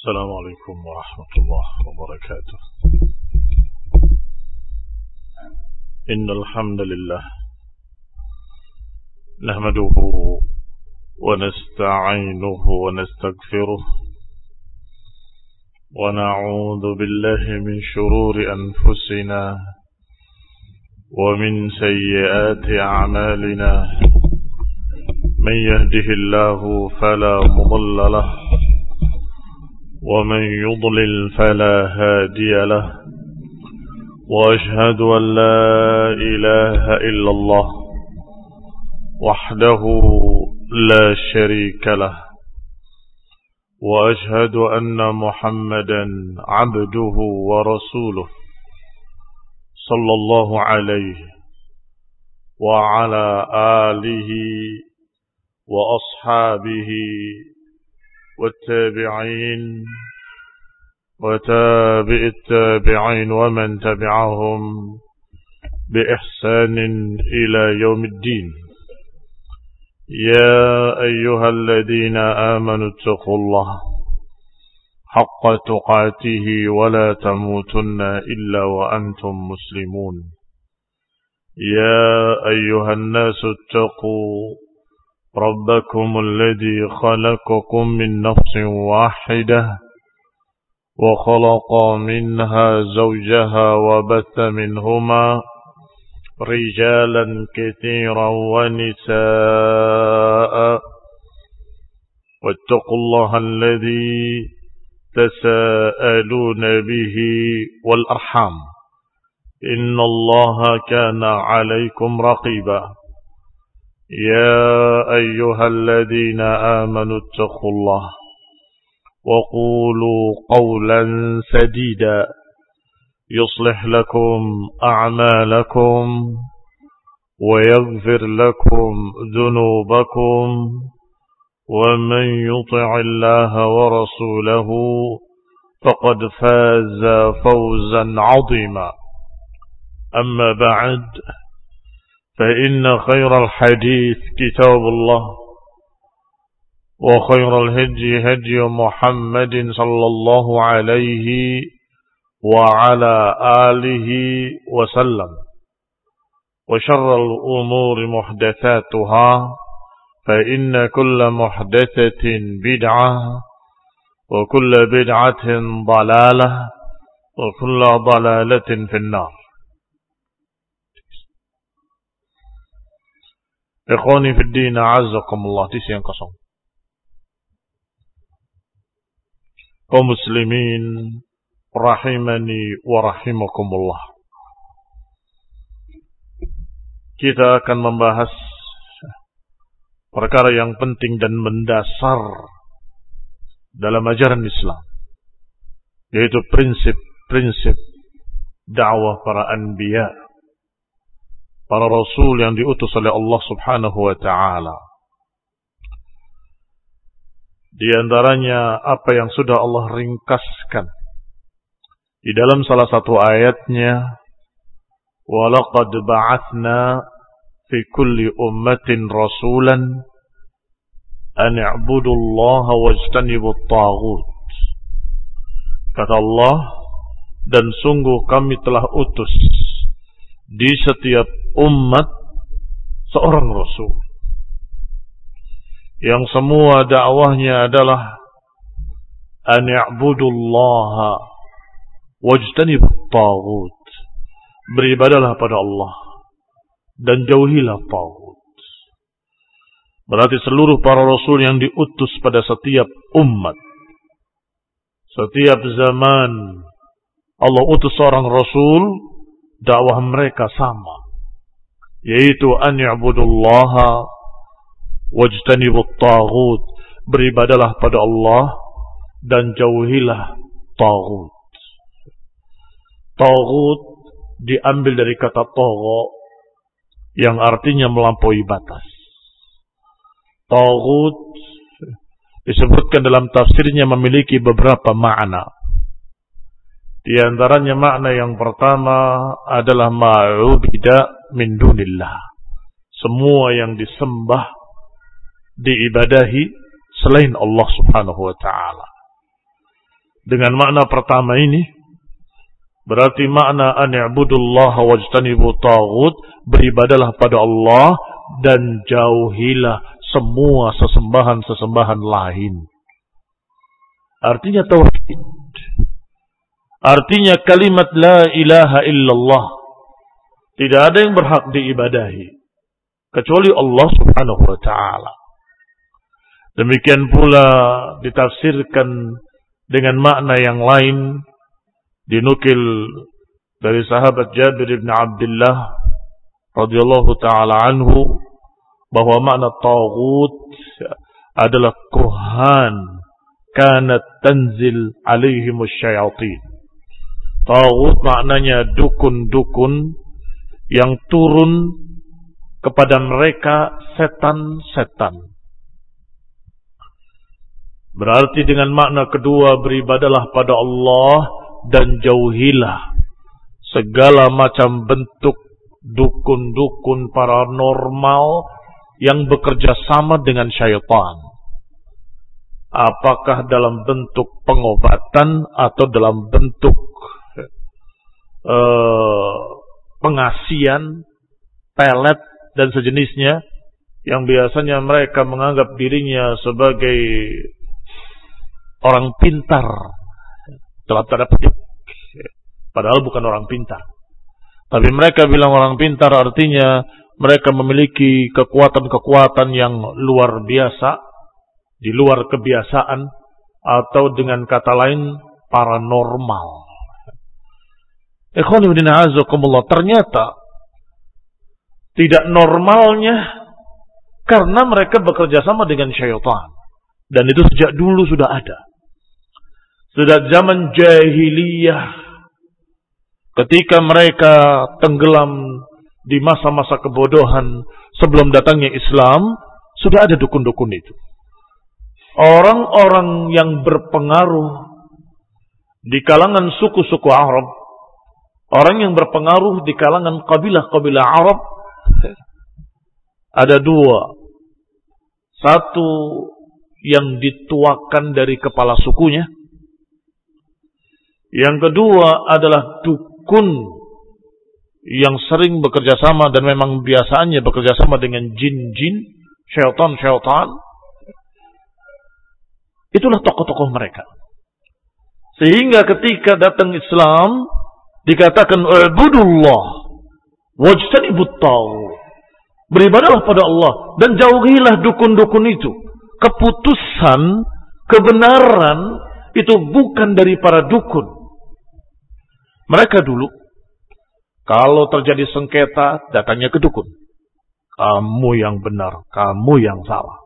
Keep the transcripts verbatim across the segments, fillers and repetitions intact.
السلام عليكم ورحمة الله وبركاته. إن الحمد لله نحمده ونستعينه ونستغفره ونعوذ بالله من شرور أنفسنا ومن سيئات أعمالنا. من يهده الله فلا مضل له ومن يضلل فلا هادي له، وأشهد أن لا إله إلا الله وحده لا شريك له، وأشهد أن محمدا عبده ورسوله صلى الله عليه وعلى آله وأصحابه والتابعين وتابع التابعين ومن تبعهم بإحسان إلى يوم الدين. يا أيها الذين آمنوا اتقوا الله حق تقاته ولا تموتن إلا وأنتم مسلمون. يا أيها الناس اتقوا ربكم الذي خلقكم من نفس واحدة وخلق منها زوجها وبث منهما رجالا كثيرا ونساء، واتقوا الله الذي تساءلون به والأرحام إن الله كان عليكم رقيبا. يا أيها الذين آمنوا اتقوا الله وقولوا قولا سديدا يصلح لكم أعمالكم ويغفر لكم ذنوبكم، ومن يطع الله ورسوله فقد فاز فوزا عظيما. أما بعد، فإن خير الحديث كتاب الله، وخير الهدي هدي محمد صلى الله عليه وعلى آله وسلم، وشر الأمور محدثاتها، فإن كل محدثة بدعة وكل بدعة ضلالة وكل ضلالة في النار. Ikhwani fi din, a'azzakumullah. Di siang kosong, kaum muslimin rahimani wa rahimakumullah. Kita akan membahas perkara yang penting dan mendasar dalam ajaran Islam, yaitu prinsip-prinsip dakwah para anbiya, para rasul yang diutus oleh Allah Subhanahu wa ta'ala. Di antaranya apa yang sudah Allah ringkaskan di dalam salah satu ayatnya, وَلَقَدْ بَعَثْنَا فِي كُلِّ أُمَّةٍ رَسُولًا أَنِ اعْبُدُوا اللَّهَ وَاجْتَنِبُوا الطَّاغُوتَ. Kata Allah, dan sungguh kami telah utus di setiap umat seorang rasul yang semua dakwahnya adalah an i'budullaha wajtanibut taghut, beribadalah pada Allah dan jauhilah taghut. Berarti seluruh para rasul yang diutus pada setiap umat, setiap zaman Allah utus seorang rasul, dakwah mereka sama, yaitu an i'budullaha wajtanibut taghut, beribadalah pada Allah dan jauhilah taghut. Taghut diambil dari kata tagha yang artinya melampaui batas. Taghut disebutkan dalam tafsirnya memiliki beberapa makna. Di antaranya makna yang pertama adalah ma'ubida min dunillah, semua yang disembah, diibadahi selain Allah Subhanahu wa ta'ala. Dengan makna pertama ini, berarti makna an i'budullaha wajtanibu taghut, beribadalah pada Allah dan jauhilah semua sesembahan-sesembahan lain. Artinya tauhid. Artinya kalimat la ilaha illallah. Tidak ada yang berhak diibadahi kecuali Allah Subhanahu wa taala. Demikian pula ditafsirkan dengan makna yang lain, dinukil dari sahabat Jabir bin Abdullah radhiyallahu taala anhu bahwa makna taghut adalah kuhan kanat tanzil alaihimus syayatin. Taghut maknanya dukun-dukun yang turun kepada mereka setan-setan. Berarti dengan makna kedua, beribadalah pada Allah dan jauhilah segala macam bentuk dukun-dukun paranormal yang bekerja sama dengan syaitan. Apakah dalam bentuk pengobatan atau dalam bentuk uh, pengasian, pelet dan sejenisnya, yang biasanya mereka menganggap dirinya sebagai orang pintar dalam tanda petik, padahal bukan orang pintar. Tapi mereka bilang orang pintar artinya mereka memiliki kekuatan-kekuatan yang luar biasa, di luar kebiasaan, atau dengan kata lain paranormal. Ikhwan fillah a'azakumullah, ternyata tidak normalnya karena mereka bekerja sama dengan syaitan, dan itu sejak dulu sudah ada. Sejak zaman jahiliyah, ketika mereka tenggelam di masa-masa kebodohan sebelum datangnya Islam, sudah ada dukun-dukun itu. Orang-orang yang berpengaruh di kalangan suku-suku Arab, orang yang berpengaruh di kalangan kabilah-kabilah Arab, ada dua. Satu yang dituakan dari kepala sukunya, yang kedua adalah dukun yang sering bekerja sama dan memang biasanya bekerja sama dengan jin-jin, syaitan-syaitan. Itulah tokoh-tokoh mereka. Sehingga ketika datang Islam, dikatakan "Ubudullah wajtanibut taghut." Beribadahlah pada Allah dan jauhilah dukun-dukun itu. Keputusan, kebenaran itu bukan dari para dukun. Mereka dulu, kalau terjadi sengketa, datangnya ke dukun. Kamu yang benar, kamu yang salah.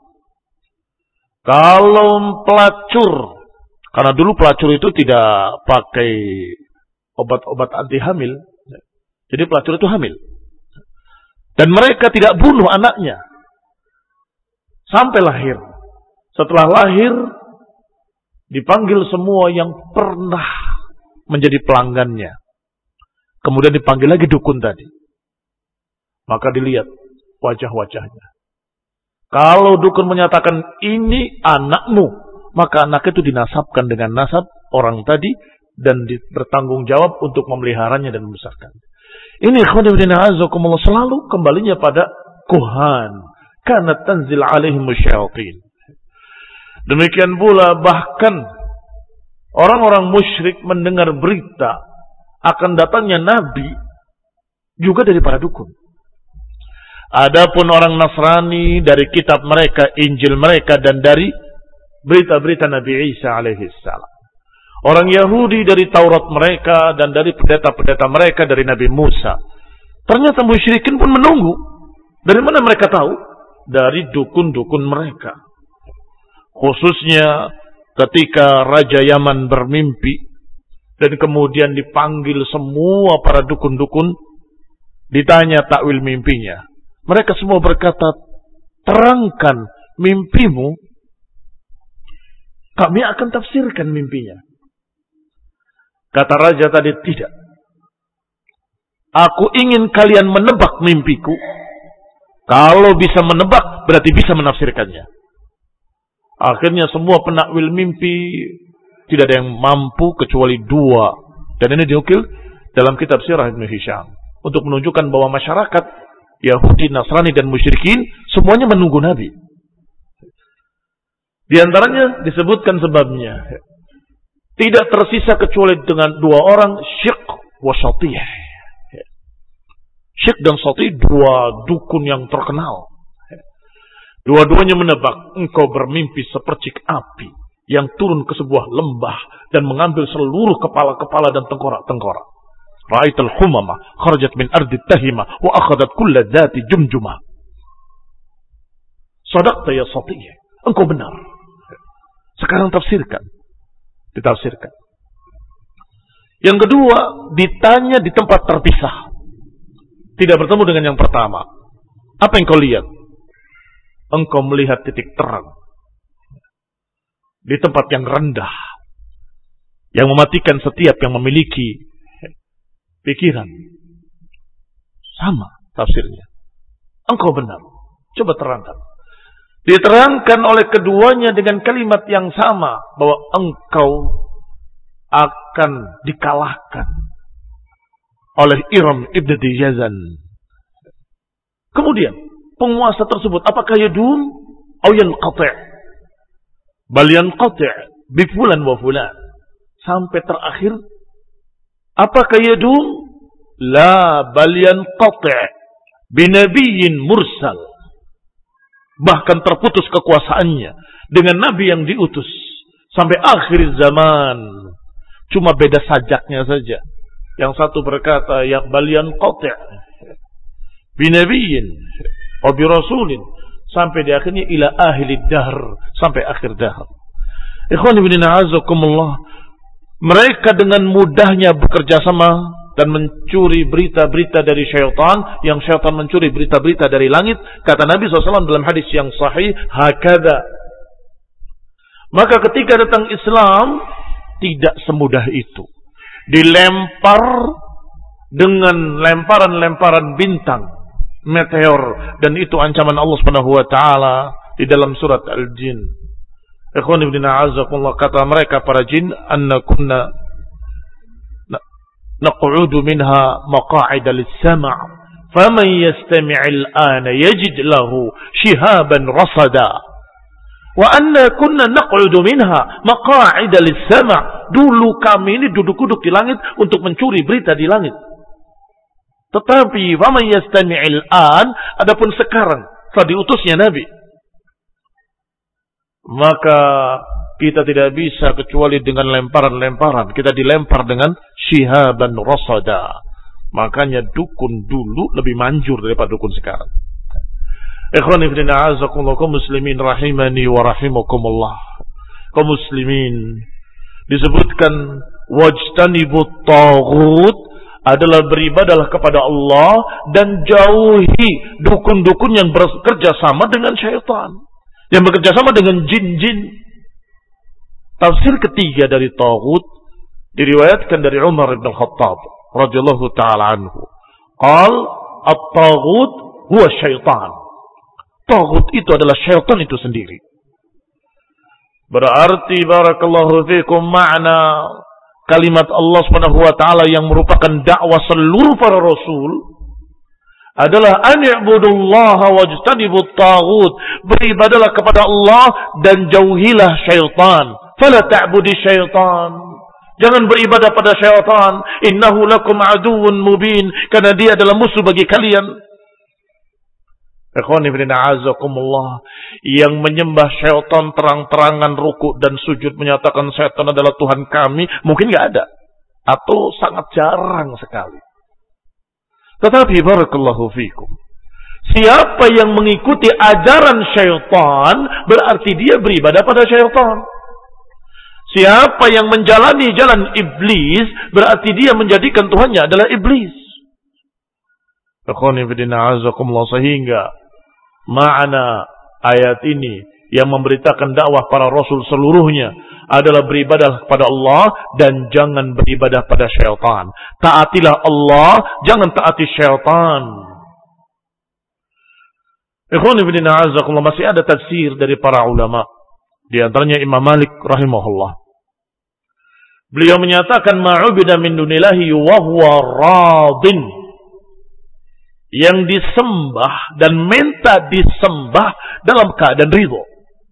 Kalau pelacur, karena dulu pelacur itu tidak pakai obat-obat anti hamil, jadi pelacur itu hamil. Dan mereka tidak bunuh anaknya sampai lahir. Setelah lahir, dipanggil semua yang pernah menjadi pelanggannya. Kemudian dipanggil lagi dukun tadi. Maka dilihat wajah-wajahnya. Kalau dukun menyatakan ini anakmu, maka anak itu dinasabkan dengan nasab orang tadi dan bertanggung jawab untuk memeliharanya dan membesarkannya. Ini khawatirin azakumullah, selalu kembalinya pada kuhan. Karena tanzil alaihim syayatin. Demikian pula bahkan orang-orang musyrik mendengar berita akan datangnya Nabi juga dari para dukun. Adapun orang Nasrani dari kitab mereka, Injil mereka, dan dari berita-berita Nabi Isa alaihissalam. Orang Yahudi dari Taurat mereka dan dari pendeta-pendeta mereka dari Nabi Musa. Ternyata musyrikin pun menunggu. Dari mana mereka tahu? Dari dukun-dukun mereka. Khususnya ketika Raja Yaman bermimpi dan kemudian dipanggil semua para dukun-dukun, ditanya takwil mimpinya. Mereka semua berkata, terangkan mimpimu, kami akan tafsirkan mimpinya. Kata raja tadi, tidak. Aku ingin kalian menebak mimpiku. Kalau bisa menebak, berarti bisa menafsirkannya. Akhirnya semua penakwil mimpi Tidak ada yang mampu kecuali dua. Dan ini diukil dalam kitab Sirah Ibn Hisham. Untuk menunjukkan bahwa masyarakat Yahudi, Nasrani, dan musyrikin semuanya menunggu Nabi. Di antaranya disebutkan sebabnya. Tidak tersisa kecuali dengan dua orang, Syiq wa Syatih. Syiq dan Syatih dua dukun yang terkenal. Dua-duanya menebak, engkau bermimpi sepercik api yang turun ke sebuah lembah dan mengambil seluruh kepala-kepala dan tengkorak-tengkorak. Ra'aital humama kharajat min ardi tahima wa akhadat kulla dhati jumjumah. Sadaqta ya Syatih, engkau benar. Sekarang tafsirkan. Ditafsirkan. Yang kedua, ditanya di tempat terpisah. Tidak bertemu dengan yang pertama. Apa yang kau lihat? Engkau melihat titik terang. Di tempat yang rendah. Yang mematikan setiap yang memiliki pikiran. Sama tafsirnya. Engkau benar. Coba terangkan. Diterangkan oleh keduanya dengan kalimat yang sama. Bahwa engkau akan dikalahkan oleh Iram ibn Dijazan. Kemudian penguasa tersebut apakah yadum atau yanqati'? Bal yanqati' bi fulan wa fulan. Sampai terakhir apakah yadum? La bal yanqati' bi nabiyyin mursal. Bahkan terputus kekuasaannya dengan nabi yang diutus sampai akhir zaman. Cuma beda sajaknya saja. Yang satu berkata ya bal yanqati' bi nabiyyin wa bi rasulin, sampai di akhirnya ila ahli dahr, sampai akhir dahr. Ikhwan ibn a'azakumullah, mereka dengan mudahnya bekerja sama dan mencuri berita-berita dari syaitan, yang syaitan mencuri berita-berita dari langit. Kata Nabi shallallahu alaihi wasallam dalam hadis yang sahih, hakada. Maka ketika datang Islam, tidak semudah itu. Dilempar dengan lemparan-lemparan bintang, meteor, dan itu ancaman Allah Subhanahu wa taala di dalam surat Al-Jin. Ikhwan ibn a'azakumullah, kata mereka para jin, anna kunna naq'udu minha maq'ida lis-sam', faman yastami'-il ana yajid lahu shihaban rasada. Wa anna kunna naq'udu minha maq'ida lis-sam'. Dulu kami ini duduk-duduk di langit untuk mencuri berita di langit. Tetapi faman yastami'-il an, adapun sekarang setelah diutusnya Nabi, maka kita tidak bisa kecuali dengan lemparan-lemparan. Kita dilempar dengan syihaban rasada. Makanya dukun dulu lebih manjur daripada dukun sekarang. Ikhwan ibn a'azakumullah, kaum muslimin rahimani wa rahimakumullah. Kaum muslimin, disebutkan wajtanibut taghut adalah beribadalah kepada Allah dan jauhi dukun-dukun yang bekerja sama dengan syaitan, yang bekerja sama dengan jin-jin. Tafsir ketiga dari taghut diriwayatkan dari Umar bin Khattab radhiyallahu taala anhu. Qal at-taghut huwa syaitan. Taghut itu adalah syaitan itu sendiri. Berarti barakallahu fikum, makna kalimat Allah Subhanahu wa taala yang merupakan dakwah seluruh para rasul adalah an i'budullaha wajtanibut taghut. Beribadalah kepada Allah dan jauhilah syaitan. Fala ta'budi syaitan. Jangan beribadah pada syaitan. Innahu lakum aduwwun mubin. Karena dia adalah musuh bagi kalian. Ikhwan ibn a'azakumullah, yang menyembah syaitan terang-terangan ruku' dan sujud menyatakan syaitan adalah Tuhan kami, mungkin enggak ada. Atau sangat jarang sekali. Tetapi barakallahu fikum, siapa yang mengikuti ajaran syaitan, berarti dia beribadah pada syaitan. Siapa yang menjalani jalan iblis, berarti dia menjadikan Tuhannya adalah iblis. Sehingga makna ayat ini yang memberitakan dakwah para rasul seluruhnya adalah beribadah kepada Allah dan jangan beribadah pada syaitan. Taatilah Allah, jangan taati syaitan. Ikhwan ibn a'azakumullah, masih ada tafsir dari para ulama. Di antaranya Imam Malik rahimahullah. Beliau menyatakan ma'ubida min dunillahi wa huwa radin. Yang disembah dan minta disembah dalam keadaan ridho.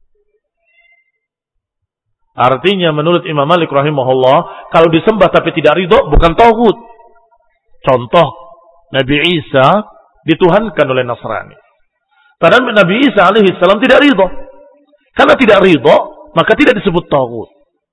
Artinya menurut Imam Malik rahimahullah, kalau disembah tapi tidak ridho bukan tauhid. Contoh, Nabi Isa dituhankan oleh Nasrani. Padahal Nabi Isa alaihi salam tidak ridho. Karena tidak ridho, maka tidak disebut tauhid.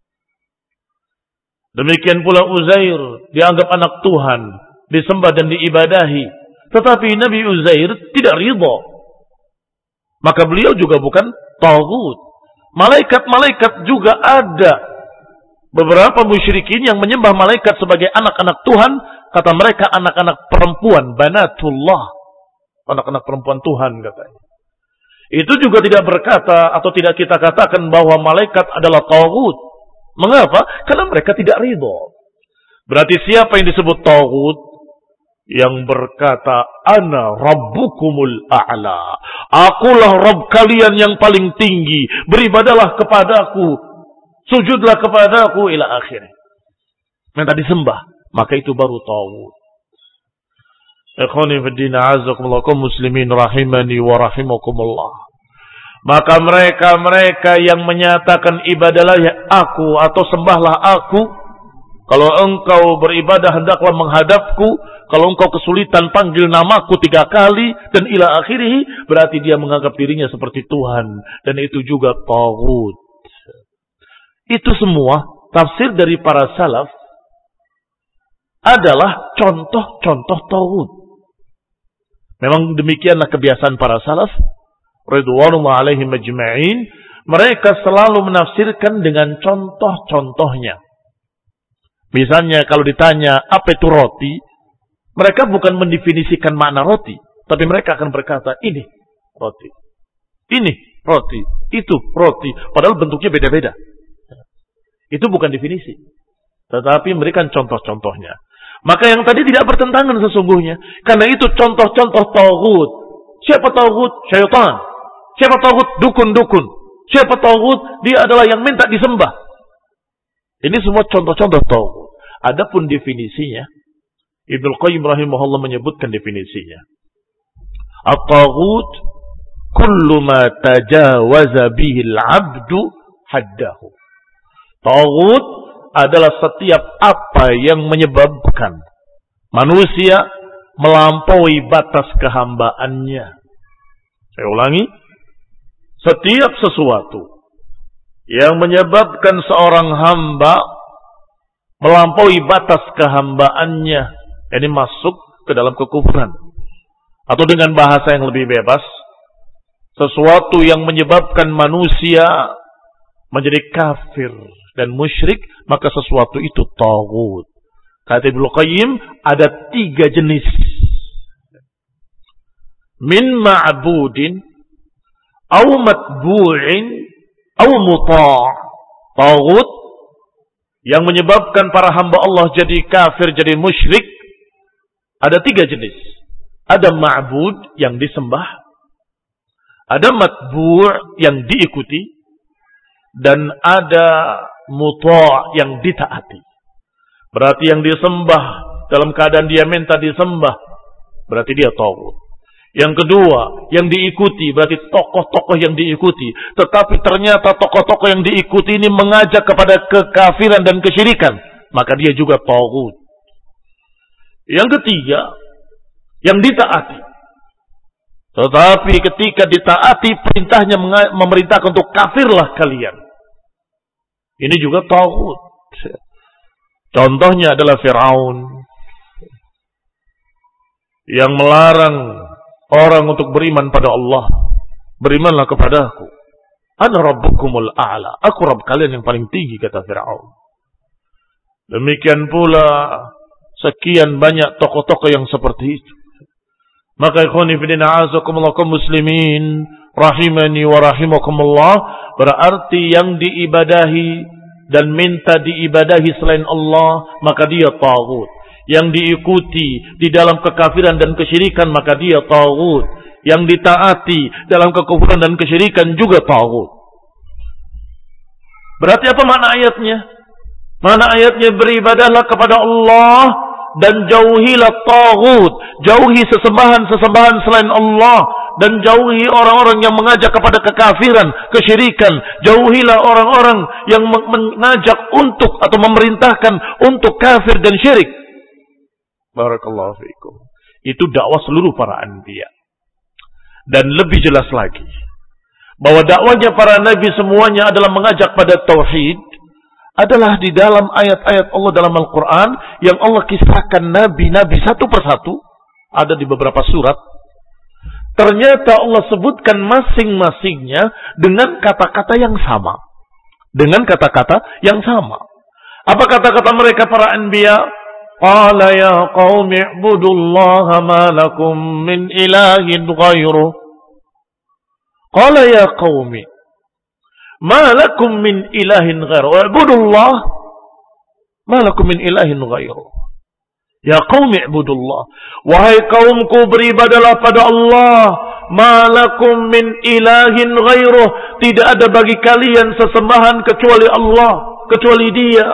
Demikian pula Uzair dianggap anak Tuhan, disembah dan diibadahi. Tetapi Nabi Uzair tidak ridho. Maka beliau juga bukan tauhid. Malaikat-malaikat juga ada. Beberapa musyrikin yang menyembah malaikat sebagai anak-anak Tuhan, kata mereka anak-anak perempuan, banatullah. Anak-anak perempuan Tuhan katanya. Itu juga tidak berkata atau tidak kita katakan bahwa malaikat adalah tauhid. Mengapa? Karena mereka tidak ridho. Berarti siapa yang disebut tauhid? Yang berkata, Ana Rabbukumul A'la. Akulah Rabb kalian yang paling tinggi. Beribadalah kepadaku. Sujudlah kepadaku. Ila akhirnya. Minta disembah. Maka itu baru tauhid. Ikhwani fiddina azakumullah kaum muslimin rahimani wa rahimakumullah. Maka mereka-mereka yang menyatakan ibadalah aku atau sembahlah aku. Kalau engkau beribadah hendaklah menghadapku. Kalau engkau kesulitan panggil namaku tiga kali. Dan ila akhirih. Berarti dia menganggap dirinya seperti Tuhan. Dan itu juga tauhid. Itu semua tafsir dari para salaf. Adalah contoh-contoh tauhid. Memang demikianlah kebiasaan para salaf. Ridwanullah alaihim ajma'in. Mereka selalu menafsirkan dengan contoh-contohnya. Misalnya kalau ditanya apa itu roti, mereka bukan mendefinisikan makna roti, tapi mereka akan berkata ini roti, ini roti, itu roti, padahal bentuknya beda-beda. Itu bukan definisi, tetapi memberikan contoh-contohnya. Maka yang tadi tidak bertentangan sesungguhnya, karena itu contoh-contoh tauhid. Siapa tauhid? Syaitan. Siapa tauhid? Dukun-dukun. Siapa tauhid? Dia adalah yang minta disembah. Ini semua contoh-contoh tauhid. Adapun definisinya, Ibnu Qayyim rahimahullah menyebutkan definisinya. At-tauhid kullu ma tajawaza bihi al-'abdu haddahu. Tauhid adalah setiap apa yang menyebabkan manusia melampaui batas kehambaannya. Saya ulangi. Setiap sesuatu yang menyebabkan seorang hamba melampaui batas kehambaannya, ini masuk ke dalam kekufuran. Atau dengan bahasa yang lebih bebas, sesuatu yang menyebabkan manusia menjadi kafir dan musyrik, maka sesuatu itu tauhid. Kata Ibnu Qayyim, ada tiga jenis. Min ma'budin au matbu'in au muta'. Tauhid yang menyebabkan para hamba Allah jadi kafir, jadi musyrik, ada tiga jenis. Ada ma'bud yang disembah, ada matbu' yang diikuti, dan ada muta' yang ditaati. Berarti yang disembah dalam keadaan dia minta disembah, berarti dia tauhid. Yang kedua, yang diikuti, berarti tokoh-tokoh yang diikuti. Tetapi ternyata tokoh-tokoh yang diikuti ini mengajak kepada kekafiran dan kesyirikan, maka dia juga tauhid. Yang ketiga, yang ditaati. Tetapi ketika ditaati, perintahnya memerintahkan untuk kafirlah kalian. Ini juga tauhid. Contohnya adalah Fir'aun yang melarang orang untuk beriman pada Allah. Berimanlah kepada aku. Ana Rabbukumul A'la. Aku Rabb kalian yang paling tinggi, kata Fir'aun. Demikian pula sekian banyak tokoh-tokoh yang seperti itu. Maka ikhwani fillah azakumullah kaum muslimin rahimani wa rahimakumullah, berarti yang diibadahi dan minta diibadahi selain Allah, maka dia tauhid. Yang diikuti di dalam kekafiran dan kesyirikan, maka dia tauhid. Yang ditaati dalam kekufuran dan kesyirikan juga tauhid. Berarti apa makna ayatnya? Mana ayatnya beribadahlah kepada Allah dan jauhilah taghut, jauhi sesembahan-sesembahan selain Allah dan jauhi orang-orang yang mengajak kepada kekafiran, kesyirikan. Jauhilah orang-orang yang mengajak untuk atau memerintahkan untuk kafir dan syirik. Barakallahu fiikum. Itu dakwah seluruh para anbiya. Dan lebih jelas lagi, bahwa dakwahnya para nabi semuanya adalah mengajak pada tauhid, adalah di dalam ayat-ayat Allah dalam Al-Quran yang Allah kisahkan nabi-nabi satu persatu, ada di beberapa surat. Ternyata Allah sebutkan masing-masingnya dengan kata-kata yang sama. Dengan kata-kata yang sama. Apa kata-kata mereka para anbiya? Qala ya qaumi i'budullaha ma lakum min ilahin ghairuh. Qala ya qaumi ma lakum min ilahin ghairuh. I'budullah ma lakum min ilahin ghairuh. Ya qaumi i'budullah. Wahai kaumku, beribadalah pada Allah. Ma lakum min ilahin ghairuh. Tidak ada bagi kalian sesembahan kecuali Allah, kecuali Dia.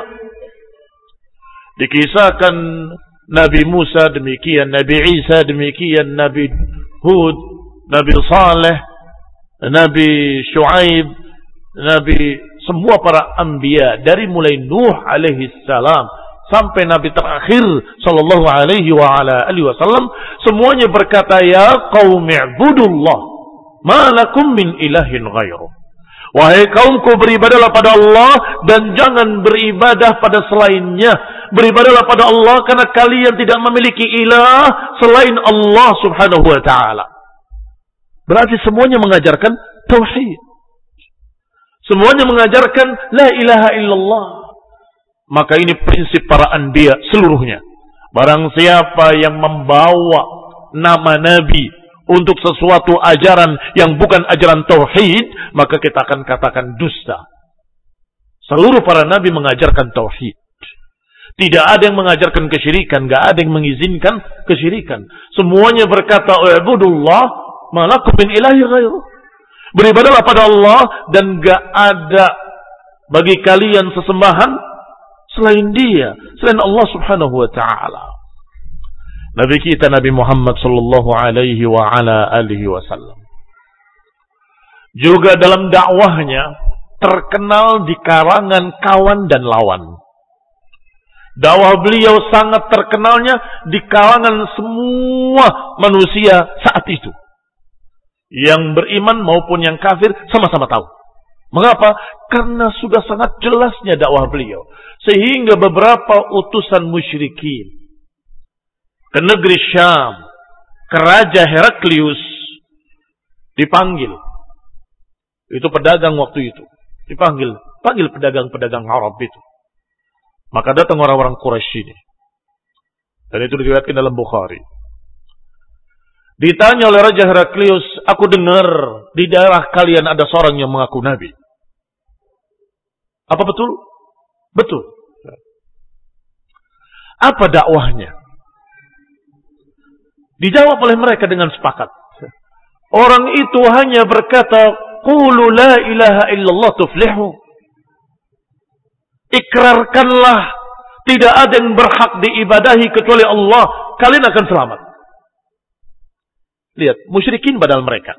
Dikisahkan Nabi Musa demikian, Nabi Isa demikian, Nabi Hud, Nabi Saleh, Nabi Shu'aib, Nabi, semua para anbiya dari mulai Nuh alaihi salam sampai Nabi terakhir sallallahu alaihi wa ala alihi wasallam, semuanya berkata ya qaumi i'budullah ma lakum min ilahin ghairuh. Wahai kaumku, beribadahlah pada Allah dan jangan beribadah pada selainnya. Beribadahlah pada Allah karena kalian tidak memiliki ilah selain Allah subhanahu wa ta'ala. Berarti semuanya mengajarkan tauhid. Semuanya mengajarkan la ilaha illallah. Maka ini prinsip para anbiya seluruhnya. Barang siapa yang membawa nama nabi untuk sesuatu ajaran yang bukan ajaran tauhid, maka kita akan katakan dusta. Seluruh para nabi mengajarkan tauhid. Tidak ada yang mengajarkan kesyirikan, enggak ada yang mengizinkan kesyirikan. Semuanya berkata i'budullah ma lakum min ilahi ghairuh. Beribadahlah pada Allah dan enggak ada bagi kalian sesembahan selain Dia, selain Allah subhanahu wa ta'ala. Nabi kita Nabi Muhammad sallallahu alaihi wa ala alihi wasallam juga dalam dakwahnya terkenal di kalangan kawan dan lawan. Dakwah beliau sangat terkenalnya di kalangan semua manusia saat itu. Yang beriman maupun yang kafir sama-sama tahu. Mengapa? Karena sudah sangat jelasnya dakwah beliau. Sehingga beberapa utusan musyrikin ke negeri Syam, ke Raja Heraklius, dipanggil. Itu pedagang waktu itu. Dipanggil. Panggil pedagang-pedagang Arab itu. Maka datang orang-orang Quraisy ini. Dan itu diriwayatkan dalam Bukhari. Ditanya oleh Raja Heraklius, aku dengar di daerah kalian ada seorang yang mengaku Nabi. Apa betul? Betul. Apa dakwahnya? Dijawab oleh mereka dengan sepakat. Orang itu hanya berkata, qulu la ilaha illallah tuflihu. Ikrarkanlah tidak ada yang berhak diibadahi kecuali Allah, kalian akan selamat. Lihat, musyrikin padahal mereka.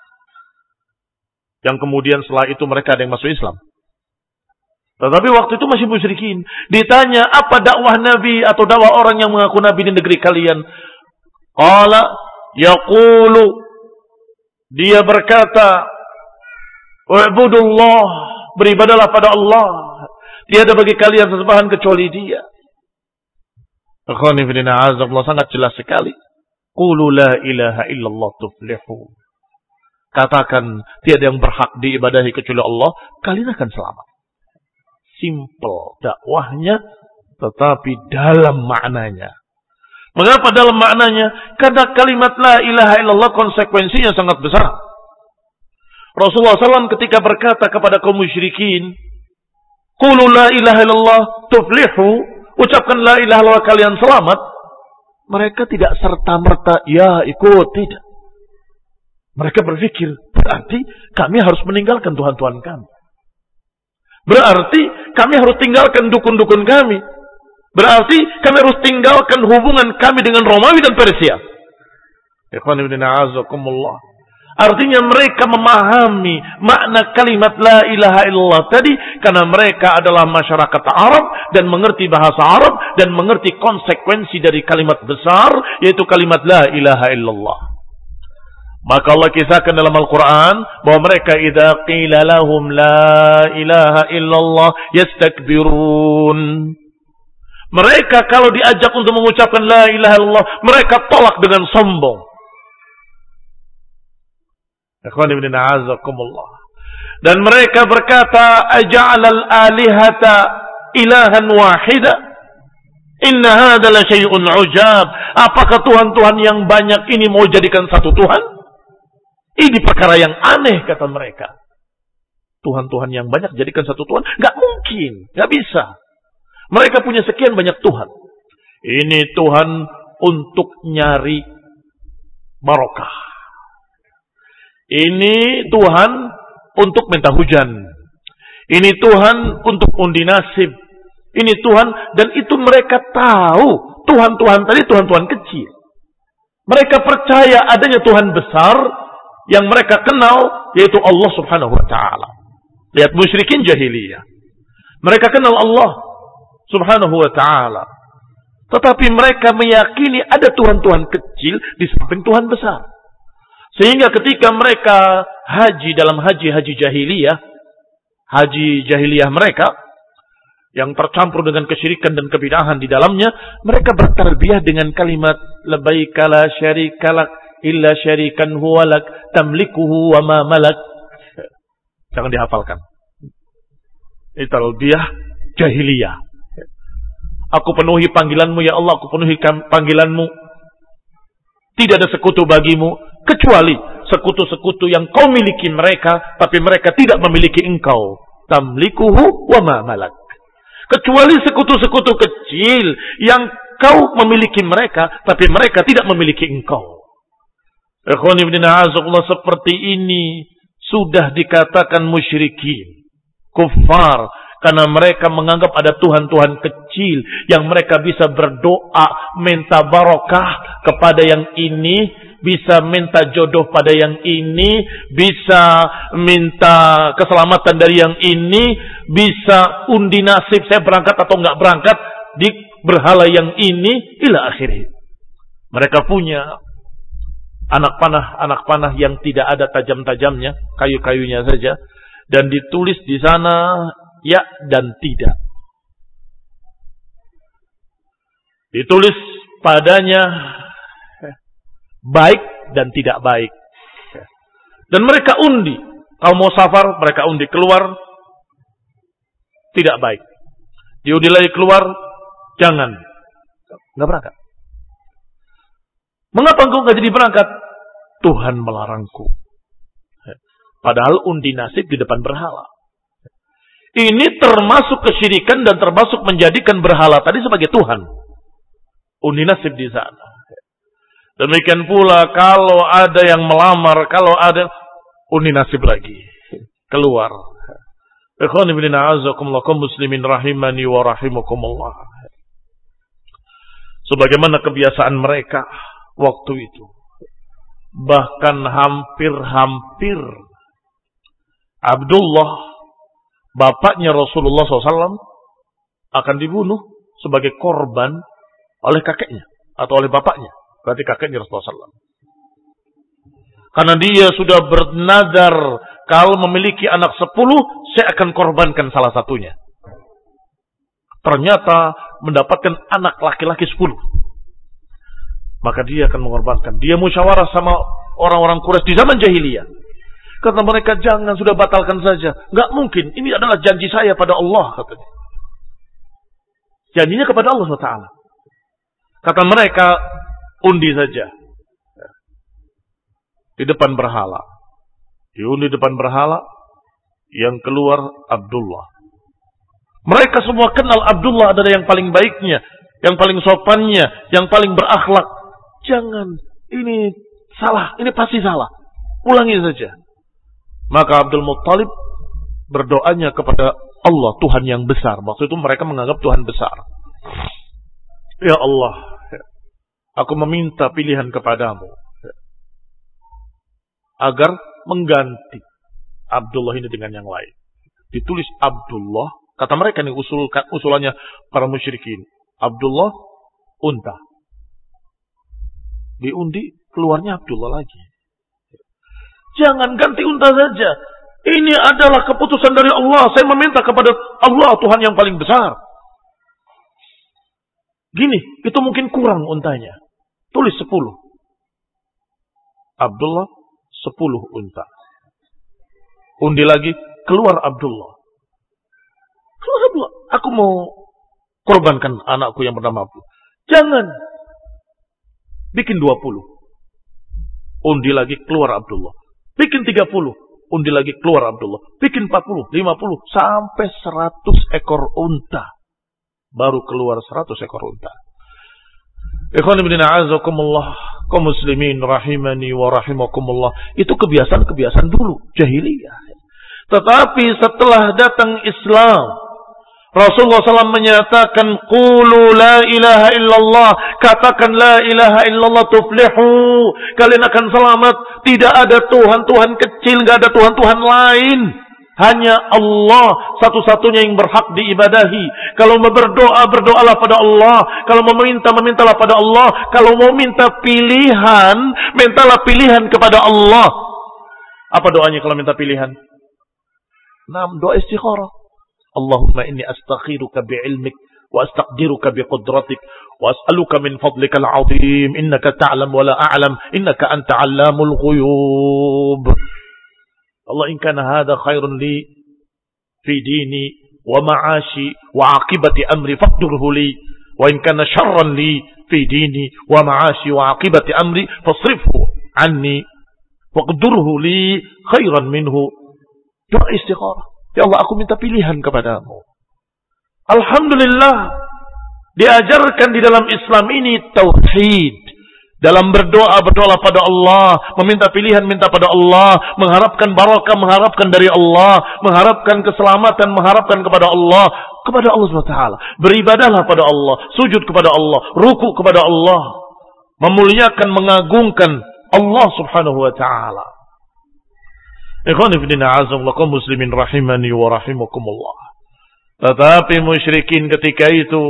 Yang kemudian setelah itu mereka ada yang masuk Islam. Tetapi waktu itu masih musyrikin. Ditanya, apa dakwah Nabi atau dakwah orang yang mengaku Nabi di negeri kalian? Qala yaqulu, dia berkata, wa'budullah, beribadalah pada Allah. Tiada bagi kalian sesembahan kecuali Dia. Akhwani fillah, azza sangat jelas sekali. Qulu la ilaha illallah tuflihu. Katakan tiada yang berhak diibadahi kecuali Allah, kalian akan selamat. Simple dakwahnya, tetapi dalam maknanya. Mengapa dalam maknanya? Karena kalimat la ilaha illallah konsekuensinya sangat besar. Rasulullah shallallahu alaihi wasallam ketika berkata kepada kaum musyrikin, qulu la ilaha illallah tuflihu, ucapkan la ilaha illallah kalian selamat. Mereka tidak serta-merta ya ikut, tidak. Mereka berpikir berarti kami harus meninggalkan Tuhan-Tuhan kami. Berarti kami harus tinggalkan dukun-dukun kami. Berarti kami harus tinggalkan hubungan kami dengan Romawi dan Persia. Ikhwan ibn a'azakumullah. Artinya mereka memahami makna kalimat la ilaha illallah tadi karena mereka adalah masyarakat Arab dan mengerti bahasa Arab dan mengerti konsekuensi dari kalimat besar yaitu kalimat la ilaha illallah. Maka Allah kisahkan dalam Al-Quran bahwa mereka idza qila lahum la ilaha illallah yastakbirun. Mereka kalau diajak untuk mengucapkan la ilaha illallah mereka tolak dengan sombong. Ikhwan ibn a'azakumullah. Dan mereka berkata, aja'alal alihata ilahan wahida. Inna hadha la syai'un ujab. Apakah Tuhan-Tuhan yang banyak ini mau jadikan satu Tuhan? Ini perkara yang aneh kata mereka. Tuhan-Tuhan yang banyak jadikan satu Tuhan? Gak mungkin, gak bisa. Mereka punya sekian banyak Tuhan. Ini Tuhan untuk nyari barokah. Ini Tuhan untuk minta hujan. Ini Tuhan untuk undi nasib. Ini Tuhan, dan itu mereka tahu. Tuhan-Tuhan tadi Tuhan-Tuhan kecil. Mereka percaya adanya Tuhan besar yang mereka kenal, yaitu Allah subhanahu wa ta'ala. Lihat musyrikin jahiliyah. Mereka kenal Allah subhanahu wa ta'ala. Tetapi mereka meyakini ada Tuhan-Tuhan kecil di samping Tuhan besar. Sehingga ketika mereka haji dalam haji-haji jahiliyah, haji jahiliyah mereka, yang tercampur dengan kesyirikan dan kebidahan di dalamnya, mereka bertarbiyah dengan kalimat, labbaika la syarika lak, illa syarikan huwalak, tamlikuhu wa ma malak. Jangan dihafalkan. Ini tarbiyah jahiliyah. Aku penuhi panggilanmu ya Allah, aku penuhi panggilanmu. Tidak ada sekutu bagimu, kecuali sekutu-sekutu yang kau miliki mereka, tapi mereka tidak memiliki engkau. Tamlikuhu wa ma malak. Kecuali sekutu-sekutu kecil yang kau memiliki mereka, tapi mereka tidak memiliki engkau. Ikhwan ibn a'azakumullah, seperti ini sudah dikatakan musyrikin, kuffar, karena mereka menganggap ada Tuhan-Tuhan kecil yang mereka bisa berdoa, minta barokah kepada yang ini, bisa minta jodoh pada yang ini, bisa minta keselamatan dari yang ini, bisa undi nasib saya berangkat atau enggak berangkat di berhala yang ini, ila akhirnya. Mereka punya anak panah, anak panah yang tidak ada tajam-tajamnya, kayu-kayunya saja, dan ditulis di sana ya dan tidak. Ditulis padanya baik dan tidak baik. Dan mereka undi. Kalau mau safar, mereka undi keluar. Tidak baik. Diundi lagi keluar. Jangan. Nggak berangkat. Mengapa engkau nggak jadi berangkat? Tuhan melarangku. Padahal undi nasib di depan berhala. Ini termasuk kesyirikan dan termasuk menjadikan berhala tadi sebagai Tuhan. Undi nasib di sana. Demikian pula kalau ada yang melamar, kalau ada undi nasib lagi. Keluar. Ikhwan ibn a'azakumullah, kaum muslimin rahimani wa rahimakumullah. Sebagaimana kebiasaan mereka waktu itu. Bahkan hampir-hampir Abdullah, bapaknya Rasulullah shallallahu alaihi wasallam, akan dibunuh sebagai korban oleh kakeknya atau oleh bapaknya. Berarti kakeknya Rasulullah shallallahu alaihi wasallam. Karena dia sudah bernadar, kalau memiliki anak sepuluh, saya akan korbankan salah satunya. Ternyata mendapatkan anak laki-laki sepuluh. Maka dia akan mengorbankan. Dia musyawarah sama orang-orang Quraisy di zaman jahiliyah. Kata mereka, jangan, sudah batalkan saja. Enggak mungkin, ini adalah janji saya pada Allah, katanya. Janjinya kepada Allah subhanahu wa taala. Kata mereka, undi saja. Di depan berhala. Diundi depan berhala, yang keluar Abdullah. Mereka semua kenal Abdullah adalah yang paling baiknya, yang paling sopannya, yang paling berakhlak. Jangan, ini salah, ini pasti salah. Ulangi saja. Maka Abdul Muttalib berdoanya kepada Allah Tuhan yang besar. Maksud itu mereka menganggap Tuhan besar. Ya Allah, aku meminta pilihan kepadamu agar mengganti Abdullah ini dengan yang lain. Ditulis Abdullah. Kata mereka nih usulkan, usulannya para musyrikin. Abdullah, unta. Diundi, keluarnya Abdullah lagi. Jangan ganti unta saja. Ini adalah keputusan dari Allah. Saya meminta kepada Allah, Tuhan yang paling besar. Gini, itu mungkin kurang untanya. Tulis sepuluh. Abdullah, sepuluh unta. Undi lagi, keluar Abdullah. Keluar Abdullah. Aku mau korbankan anakku yang bernama Abdullah. Jangan. Bikin dua puluh. Undi lagi, keluar Abdullah. Bikin tiga puluh. Undi lagi, keluar Abdullah. Bikin empat puluh, lima puluh. Sampai seratus ekor unta. Baru keluar seratus ekor unta. Ikhwan ibn a'azakumullah, kaum muslimin rahimani wa rahimakumullah. Itu kebiasaan-kebiasaan dulu, jahiliyah. Tetapi setelah datang Islam, Rasulullah shallallahu alaihi wasallam menyatakan, Qulu la ilaha illallah, katakan la ilaha illallah tuflihu, kalian akan selamat. Tidak ada Tuhan-Tuhan kecil, tidak ada Tuhan-Tuhan lain. Hanya Allah satu-satunya yang berhak diibadahi. Kalau mau berdoa, berdoalah pada Allah. Kalau mau meminta, memintalah pada Allah. Kalau mau minta pilihan, mintalah pilihan kepada Allah. Apa doanya kalau minta pilihan? Nah, doa istikharah. Allahumma inni astakhiruka bi'ilmik wa astaqdiruka biqudratik wa as'aluka min fadlika al-'azim innaka ta'lam wa la a'lam innaka anta 'allamul ghuyub. Allah, in kana hadha khairun li fi dini wa ma'ashi wa 'aqibati amri faqdirhu li wa in kana sharran li fi dini wa ma'ashi wa 'aqibati amri fasrifhu 'anni waqdirhu li khairan minhu. Doa istikharah. Ya Allah, aku minta pilihan kepadamu. Alhamdulillah, diajarkan di dalam Islam ini tauhid. Dalam berdoa, berdoa pada Allah. Meminta pilihan, minta pada Allah. Mengharapkan barakah, mengharapkan dari Allah. Mengharapkan keselamatan, mengharapkan kepada Allah. Kepada Allah subhanahu wa taala. Beribadahlah pada Allah. Sujud kepada Allah. Ruku kepada Allah. Memuliakan, mengagungkan Allah subhanahu wa ta'ala. Ikhwan fillah a'azakumullah, kaum muslimin rahimani wa rahimakumullah. Tetapi musyrikin ketika itu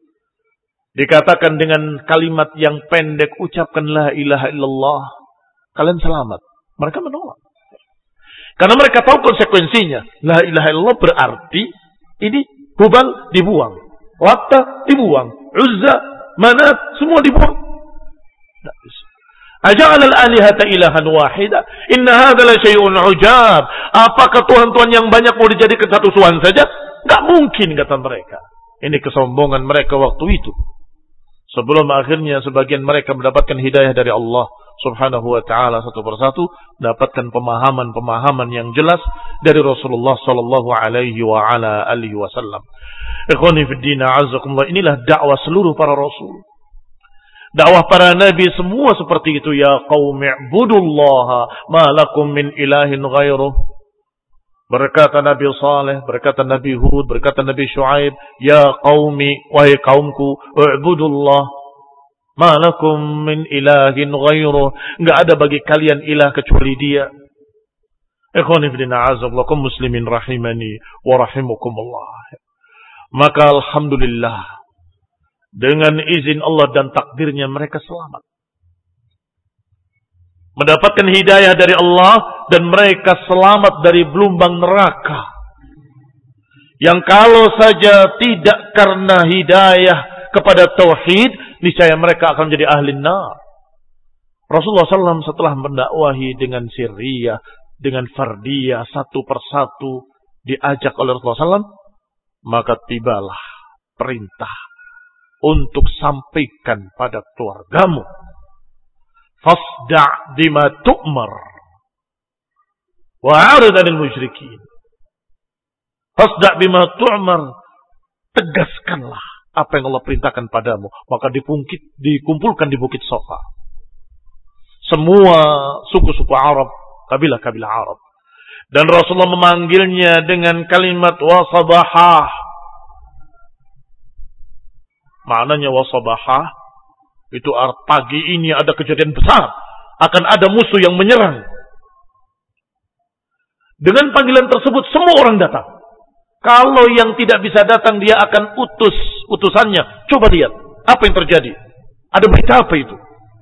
dikatakan dengan kalimat yang pendek, ucapkan la ilaha illallah, kalian selamat. Mereka menolak. Karena mereka tahu konsekuensinya. La ilaha illallah berarti ini Hubal dibuang, Latta dibuang, Uzza, Manat semua dibuang. Tidak bisa. Aja'al al-alihata ilahan wahida. Inna hadza la syai'un 'ujab. Apakah Tuhan-Tuhan yang banyak mau dijadikan satu Tuhan saja? Enggak mungkin, kata mereka. Ini kesombongan mereka waktu itu. Sebelum akhirnya sebagian mereka mendapatkan hidayah dari Allah subhanahu wa ta'ala satu persatu, mendapatkan pemahaman-pemahaman yang jelas dari Rasulullah sallallahu alaihi wa ala alihi wasallam. Ikhwani fid din, a'azzakumullah, inilah dakwah seluruh para rasul. Dakwah para nabi semua seperti itu. Ya qaumi ibudullaha ma lakum min ilahin ghairuh. Berkata Nabi Saleh, berkata Nabi Hud, berkata Nabi Shu'aib, ya qaumi, wahai kaumku, ibudullah ma lakum min ilahin ghairuh. Enggak ada bagi kalian ilah kecuali Dia. Ikhwani fillah, a'azakumullah, muslimin rahimani wa rahimakumullah. Maka alhamdulillah, dengan izin Allah dan takdirnya mereka selamat. Mendapatkan hidayah dari Allah dan mereka selamat dari gelombang neraka. Yang kalau saja tidak karena hidayah kepada tauhid, niscaya mereka akan menjadi ahli nar. Rasulullah shallallahu alaihi wasallam setelah mendakwahi dengan sirriyah, dengan fardiyah, satu persatu diajak oleh Rasulullah shallallahu alaihi wasallam, maka tibalah perintah untuk sampaikan pada keluargamu. Fasda' bima tu'mar wa 'arid 'anil musyrikin. Fasda' bima tu'mar, tegaskanlah apa yang Allah perintahkan padamu. Maka dipungkit, dikumpulkan di Bukit Safa semua suku-suku Arab, kabilah-kabilah Arab. Dan Rasulullah memanggilnya dengan kalimat wasabahah. Maknanya wasabahah itu pagi ini ada kejadian besar, akan ada musuh yang menyerang. Dengan panggilan tersebut semua orang datang. Kalau yang tidak bisa datang dia akan utus utusannya. Coba lihat apa yang terjadi. Ada berita apa itu?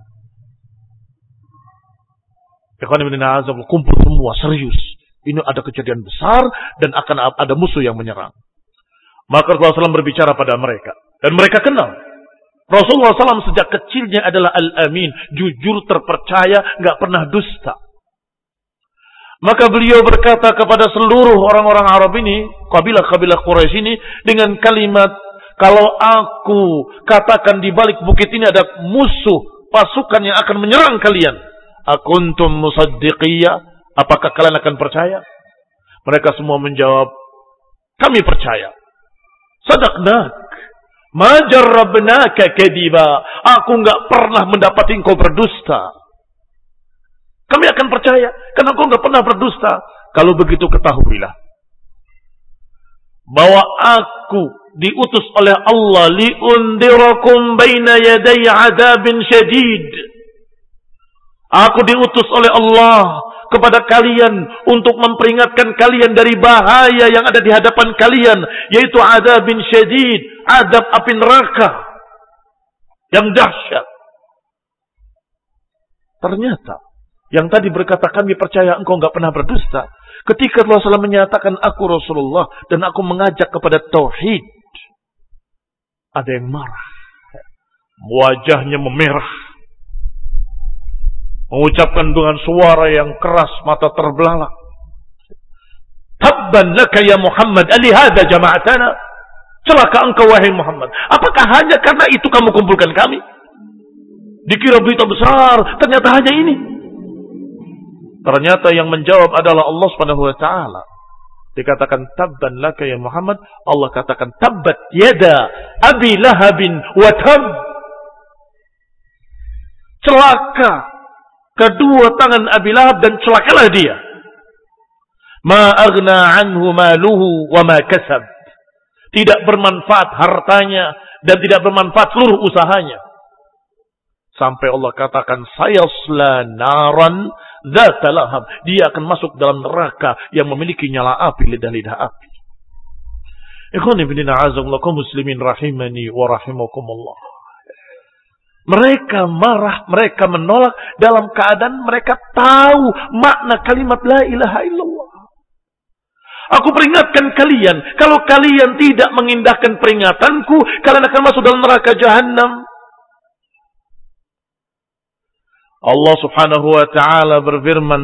Ikhwan ibn Azab kumpul semua serius. Ini ada kejadian besar dan akan ada musuh yang menyerang. Maka Rasulullah shallallahu alaihi wasallam berbicara pada mereka. Dan mereka kenal. Rasulullah shallallahu alaihi wasallam sejak kecilnya adalah al-amin. Jujur, terpercaya, gak pernah dusta. Maka beliau berkata kepada seluruh orang-orang Arab ini, kabilah-kabilah Quraisy ini, dengan kalimat, kalau aku katakan di balik bukit ini ada musuh, pasukan yang akan menyerang kalian. Akuntum musaddiqiyah? Apakah kalian akan percaya? Mereka semua menjawab, kami percaya. Sadaqnak. Ma jarrabnaka kadiba. Aku enggak pernah mendapati engkau berdusta. Kami akan percaya karena engkau enggak pernah berdusta. Kalau begitu ketahuilah bahwa aku diutus oleh Allah liundirakum baina yaday adzabin syadid. Aku diutus oleh Allah kepada kalian untuk memperingatkan kalian dari bahaya yang ada di hadapan kalian, yaitu adzabin syadid, azab api neraka yang dahsyat. Ternyata yang tadi berkata kami percaya engkau enggak pernah berdusta, ketika Rasulullah menyatakan aku Rasulullah dan aku mengajak kepada tauhid, ada yang marah, wajahnya memerah, mengucapkan dengan suara yang keras, mata terbelalak, tabban laka ya Muhammad, ali hadza jama'atana. Celaka engkau wahai Muhammad, apakah hanya karena itu kamu kumpulkan kami? Dikira berita besar, ternyata hanya ini. Ternyata yang menjawab adalah Allah Subhanahu wa taala. Dikatakan tabban laka ya Muhammad, Allah katakan tabbat yada abi lahabin wa tab. Celaka kedua tangan Abi Lahab dan celakalah dia. Ma aghna anhu maluhu wa ma kasab. Tidak bermanfaat hartanya dan tidak bermanfaat seluruh usahanya. Sampai Allah katakan sayasla naran dzata lahab. Dia akan masuk dalam neraka yang memiliki nyala api, lidah-lidah api. Ikhwan ibn a'azakumullah kaum muslimin rahimani wa rahimakumullah. Mereka marah, mereka menolak dalam keadaan mereka tahu makna kalimat la ilaha illallah. Aku peringatkan kalian, kalau kalian tidak mengindahkan peringatanku, kalian akan masuk dalam neraka jahanam. Allah Subhanahu wa taala berfirman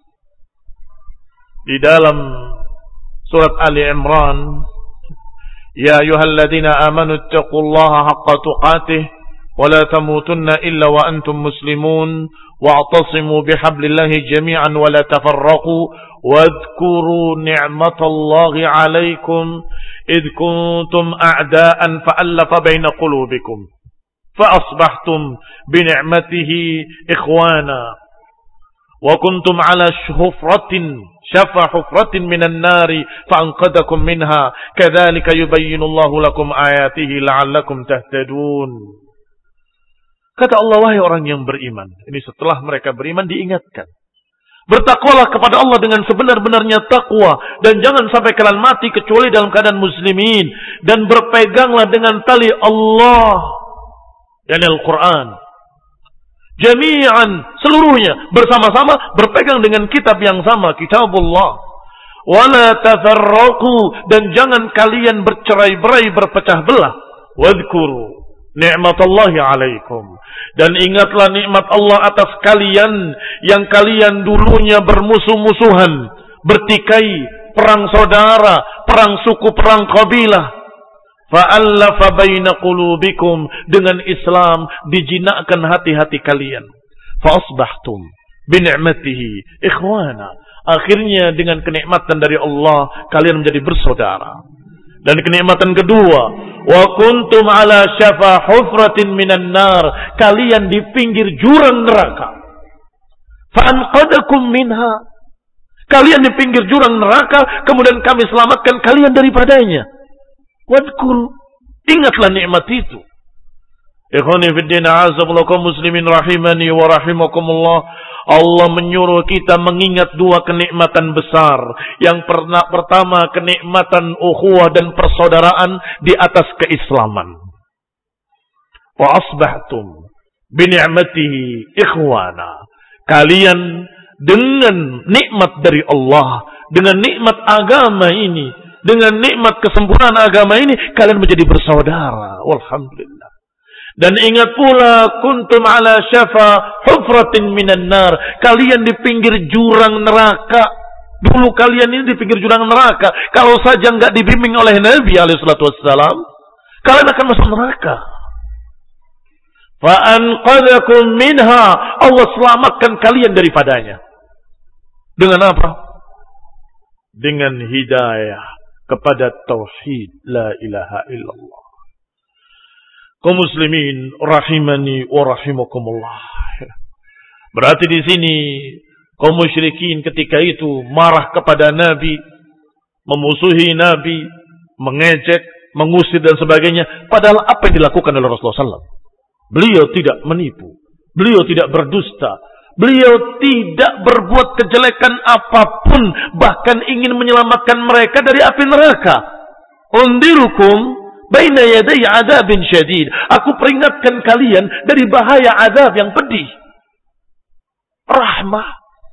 di dalam surat Ali Imran, ya ayyuhalladzina amanu taqullaha haqqa tuqatih ولا تموتن إلا وأنتم مسلمون واعتصموا بحبل الله جميعا ولا تفرقوا واذكروا نعمة الله عليكم إذ كنتم أعداء فألف بين قلوبكم فأصبحتم بنعمته إخوانا وكنتم على حفرة شفا حفرة من النار فأنقذكم منها كذلك يبين الله لكم آياته لعلكم تهتدون. Kata Allah, wahai orang yang beriman. Ini setelah mereka beriman diingatkan. Bertakwalah kepada Allah dengan sebenar-benarnya takwa. Dan jangan sampai kalian mati kecuali dalam keadaan muslimin. Dan berpeganglah dengan tali Allah. Dan Al-Quran. Jami'an, seluruhnya. Bersama-sama berpegang dengan kitab yang sama. Kitabullah. Wala tafarraqu. Dan jangan kalian bercerai-berai, berpecah belah. Wadhkuru ni'matallahi alaikum. Dan ingatlah nikmat Allah atas kalian yang kalian dulunya bermusuh-musuhan, bertikai, perang saudara, perang suku, perang kabilah. Fa'allafa baina qulubikum, dengan Islam dijinakkan hati-hati kalian. Fa'asbahtum bini'matihi ikhwana. Akhirnya dengan kenikmatan dari Allah kalian menjadi bersaudara. Dan kenikmatan kedua, wa kuntum ala syafa hufratin minan nar, kalian di pinggir jurang neraka. Fa anqadakum minha, Kalian di pinggir jurang neraka, kemudian kami selamatkan kalian daripadanya. Wadkur, ingatlah nikmat itu. Ikhwani fiddin a'azakumullah kaum muslimin rahimani wa rahimakumullah. Allah menyuruh kita mengingat dua kenikmatan besar. Yang pernah, pertama kenikmatan ukhuwah dan persaudaraan di atas keislaman. Wa asbahtum bi ni'matihi ikhwana. Kalian dengan nikmat dari Allah, dengan nikmat agama ini, dengan nikmat kesempurnaan agama ini, kalian menjadi bersaudara. Walhamdulillah. Dan ingat pula, kuntum ala syafa hufratin minan nar. Kalian di pinggir jurang neraka. Dulu kalian ini di pinggir jurang neraka. Kalau saja enggak dibimbing oleh Nabi alaihi salatu wassalam, kalian akan masuk neraka. Fa anqadhakum minha. Allah selamatkan kalian daripadanya. Dengan apa? Dengan hidayah kepada tauhid la ilaha illallah. Kaum muslimin rahimani wa rahimakumullah. Berarti di sini kaum musyrikin ketika itu marah kepada Nabi, memusuhi Nabi, mengejek, mengusir dan sebagainya. Padahal apa yang dilakukan oleh Rasulullah sallallahu alaihi wasallam? Beliau tidak menipu, beliau tidak berdusta, beliau tidak berbuat kejelekan apapun, bahkan ingin menyelamatkan mereka dari api neraka. Undirukum baina yaday adzabin syadid. Aku peringatkan kalian dari bahaya azab yang pedih. Rahmah.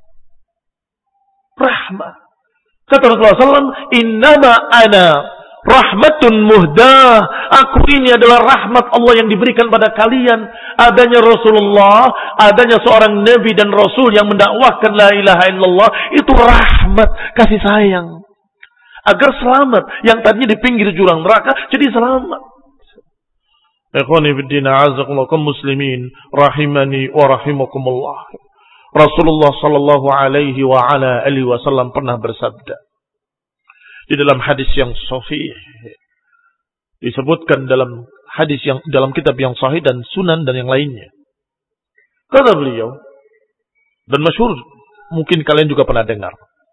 Rahmah. Kata Rasulullah sallallahu alaihi wasallam, "Innama ana rahmatun muhdah." Aku ini adalah rahmat Allah yang diberikan pada kalian. Adanya Rasulullah, adanya seorang Nabi dan Rasul yang mendakwahkan la ilaha illallah, itu rahmat, kasih sayang. Agar selamat. Yang tadinya di pinggir jurang neraka, jadi selamat. Ikhwani fiddin a'azakumullah kaum muslimin rahimani wa rahimakumullah. Rasulullah sallallahu alaihi wa ala alihi wasallam pernah bersabda di dalam hadis yang sahih, disebutkan dalam hadis yang dalam kitab yang sahih dan sunan dan yang lainnya. Kata beliau, dan masyhur, mungkin kalian juga pernah dengar,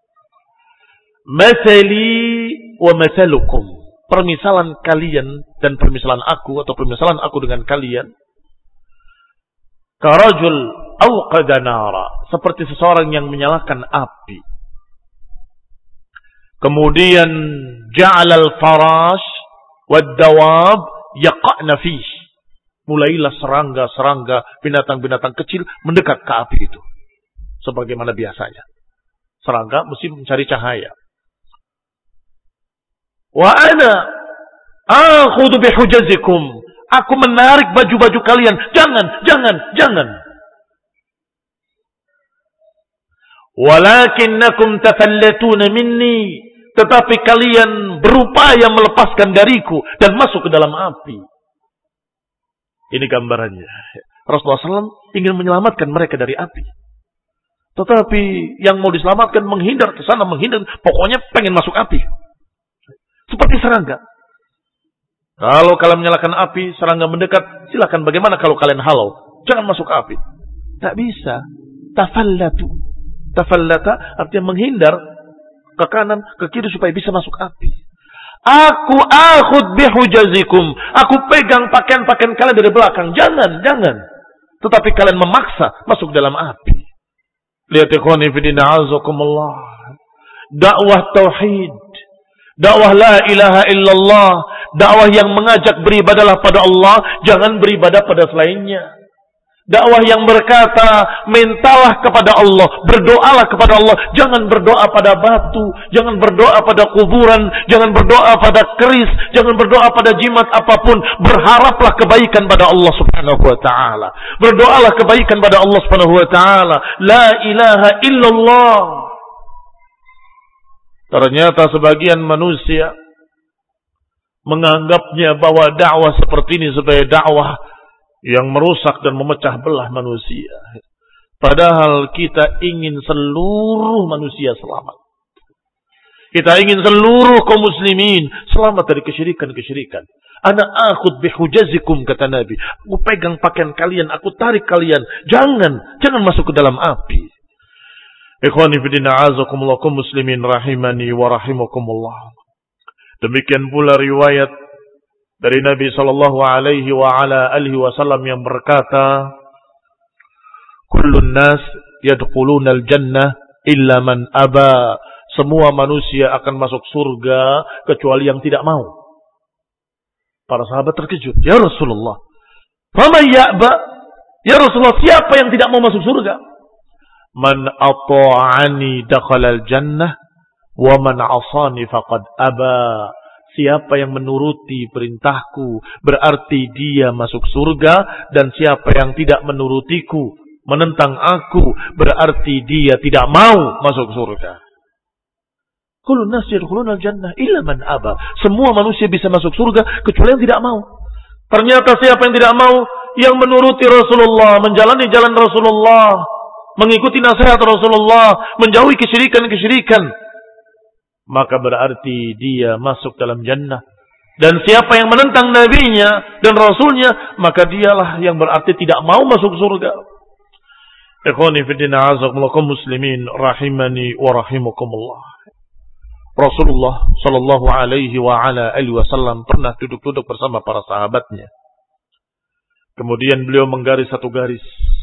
"Mathali wa mathalukum." Permisalan kalian dan permisalan aku, atau permisalan aku dengan kalian, karajul awqada nara, seperti seseorang yang menyalakan api. Kemudian ja'alal farash wad dawab yaqa'na fihi. Mulailah serangga-serangga, binatang-binatang kecil mendekat ke api itu. Sebagaimana biasanya. Serangga mesti mencari cahaya. Wa ana akhudhu bihujazikum. Aku menarik baju-baju kalian. Jangan, jangan, jangan. Walakinnakum tafallatuna minni. Tetapi kalian berupaya melepaskan dariku dan masuk ke dalam api. Ini gambarannya. Rasulullah sallallahu alaihi wasallam ingin menyelamatkan mereka dari api. Tetapi yang mau diselamatkan menghindar ke sana, menghindar. Pokoknya pengen masuk api. Seperti serangga. Kalau kalian menyalakan api, serangga mendekat, silakan. Bagaimana kalau kalian halau? Jangan masuk api. Tak bisa. Tafallatu. Tafallata artinya menghindar ke kanan, ke kiri supaya bisa masuk api. Aku akhud bihujazikum. Aku pegang pakaian-pakaian kalian dari belakang. Jangan, jangan. Tetapi kalian memaksa masuk dalam api. Lihat ikhwani fillah azakumullah. Dakwah tauhid. Dakwah la ilaha illallah. Dakwah yang mengajak beribadalah pada Allah. Jangan beribadah pada selainnya. Dakwah yang berkata, mintalah kepada Allah, berdoalah kepada Allah. Jangan berdoa pada batu, jangan berdoa pada kuburan, jangan berdoa pada keris, jangan berdoa pada jimat apapun. Berharaplah kebaikan pada Allah subhanahu wa ta'ala. Berdoalah kebaikan pada Allah subhanahu wa ta'ala. La ilaha illallah. Ternyata sebagian manusia menganggapnya bahwa dakwah seperti ini sebagai dakwah yang merusak dan memecah belah manusia. Padahal kita ingin seluruh manusia selamat. Kita ingin seluruh kaum muslimin selamat dari kesyirikan-kesyirikan. Ana akhud bihujazikum, kata Nabi. Aku pegang pakaian kalian, aku tarik kalian. Jangan, jangan masuk ke dalam api. Ikhwani fi din, a'azakumullah kaum muslimin rahimani wa rahimakumullah. Demikian pula riwayat dari Nabi sallallahu alaihi wa ala alihi wasallam yang berkata, "Kullun nas yadkhuluna al-jannah illa man aba." Semua manusia akan masuk surga kecuali yang tidak mau. Para sahabat terkejut, "Ya Rasulullah, faman ya'ba?" Ya Rasulullah, siapa yang tidak mau masuk surga? "Man ata'ani dakhala al-jannah wa man 'asani faqad aba." Siapa yang menuruti perintahku berarti dia masuk surga, dan siapa yang tidak menurutiku, menentang aku, berarti dia tidak mau masuk surga. Kullun nas yadkhuluna al-jannah illa man aba. Semua manusia bisa masuk surga kecuali yang tidak mau. Ternyata siapa yang tidak mau, yang menuruti Rasulullah, menjalani jalan Rasulullah, mengikuti nasihat Rasulullah, menjauhi kesyirikan-kesyirikan, maka berarti dia masuk dalam jannah. Dan siapa yang menentang nabinya dan rasulnya, maka dialah yang berarti tidak mau masuk surga. Ikhwani fi din, a'azakumullah kaum muslimin rahimani wa rahimakumullah. Rasulullah sallallahu alaihi wa ala alihi wasallam pernah duduk-duduk bersama para sahabatnya. Kemudian beliau menggaris satu garis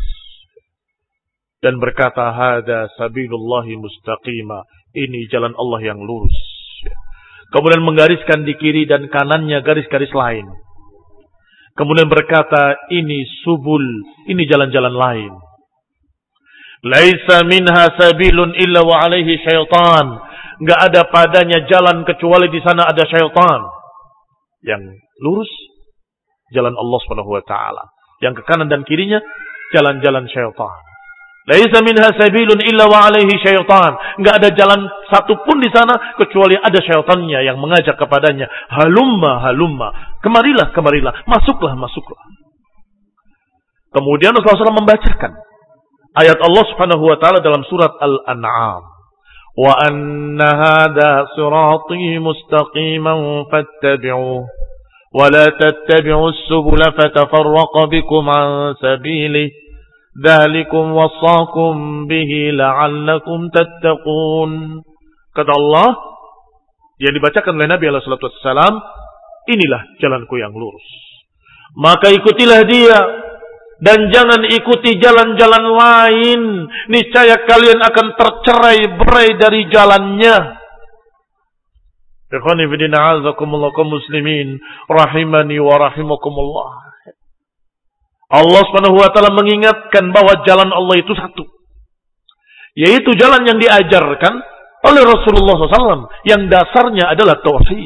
dan berkata, "Hada sabilullahi mustaqima." Ini jalan Allah yang lurus. Kemudian menggariskan di kiri dan kanannya garis-garis lain. Kemudian berkata, "Ini subul, ini jalan-jalan lain. Laisa minha sabilun illa wa alaihi syaitan." Enggak ada padanya jalan kecuali di sana ada syaitan. Yang lurus jalan Allah Subhanahu wa taala. Yang ke kanan dan kirinya jalan-jalan syaitan. Laisa minha sabilun illa wa alaihi syaitan. Enggak ada jalan satu pun di sana kecuali ada syaitannya yang mengajak kepadanya. Halumma halumma. Kemarilah, kemarilah. Masuklah, masuklah. Kemudian Rasulullah shallallahu alaihi wasallam membacakan ayat Allah Subhanahu wa taala dalam surat Al-An'am. Wa anna hadha sirati mustaqiman fattabi'uhu wa la tattabi'us subula fatafarraqa bikum an sabilihi. Dzalikum wassakum bihi la'allakum tattaqun. Kata Allah yang dibacakan oleh Nabi alaihi salatu wassalam, inilah jalanku yang lurus. Maka ikutilah dia dan jangan ikuti jalan-jalan lain. Niscaya kalian akan tercerai-berai dari jalannya. Ikhwani fi din, a'azakumullah kaum muslimin rahimani wa rahimakumullah. Allah Subhanahu wa taala mengingatkan bahwa jalan Allah itu satu, yaitu jalan yang diajarkan oleh Rasulullah shallallahu alaihi wasallam yang dasarnya adalah tauhid.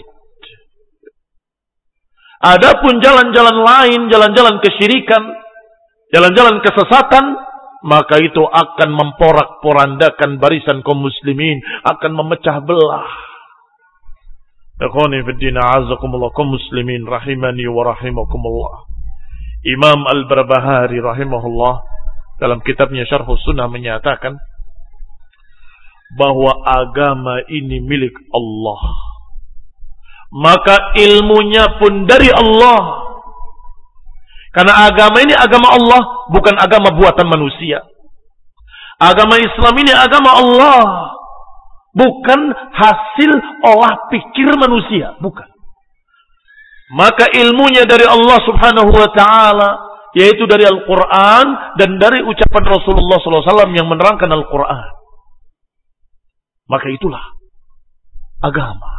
Adapun jalan-jalan lain, jalan-jalan kesyirikan, jalan-jalan kesesatan, maka itu akan memporak-porandakan barisan kaum muslimin, akan memecah belah. Ikhwani fid din, a'azakumullah kaum muslimin rahimani wa rahimakumullah. Imam Al-Barbahari rahimahullah dalam kitabnya Syarh Sunnah menyatakan bahwa agama ini milik Allah. Maka ilmunya pun dari Allah. Karena agama ini agama Allah, bukan agama buatan manusia. Agama Islam ini agama Allah, bukan hasil olah pikir manusia, bukan. Maka ilmunya dari Allah Subhanahu wa taala, yaitu dari Al-Qur'an dan dari ucapan Rasulullah sallallahu alaihi wasallam yang menerangkan Al-Qur'an. Maka itulah agama.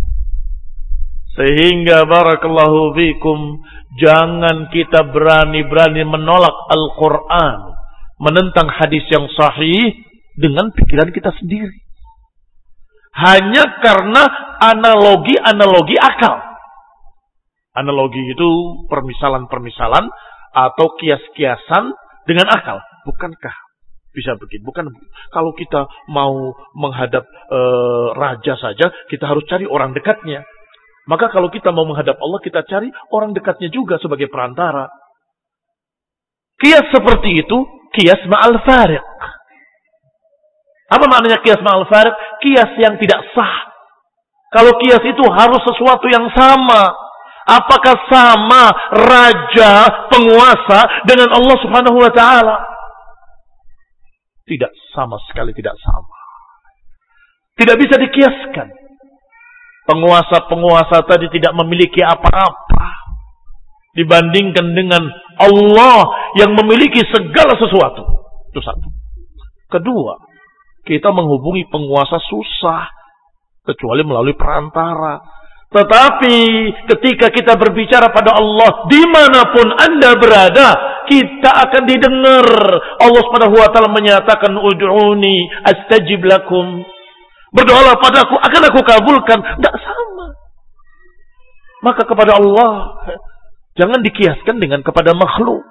Sehingga barakallahu fikum, jangan kita berani-berani menolak Al-Quran, menentang hadis yang sahih dengan pikiran kita sendiri. Hanya karena analogi-analogi akal. Analogi itu permisalan-permisalan atau kias-kiasan dengan akal. Bukankah bisa begitu? Bukan begitu. Kalau kita mau menghadap e, raja saja, kita harus cari orang dekatnya. Maka kalau kita mau menghadap Allah, kita cari orang dekatnya juga sebagai perantara. Kias seperti itu, kias ma'al fariq. Apa maknanya kias ma'al fariq? Kias yang tidak sah. Kalau kias itu harus sesuatu yang sama. Apakah sama raja, penguasa dengan Allah Subhanahu wa taala? Tidak sama sekali, tidak sama. Tidak bisa dikiaskan. Penguasa-penguasa tadi tidak memiliki apa-apa dibandingkan dengan Allah yang memiliki segala sesuatu. Itu satu. Kedua, kita menghubungi penguasa susah, kecuali melalui perantara. Tetapi ketika kita berbicara pada Allah, dimanapun Anda berada, kita akan didengar. Allah Subhanahu wa taala menyatakan, ud'uni astajib lakum. Berdoalah padaku, akan aku kabulkan. Tidak sama. Maka kepada Allah, jangan dikiaskan dengan kepada makhluk.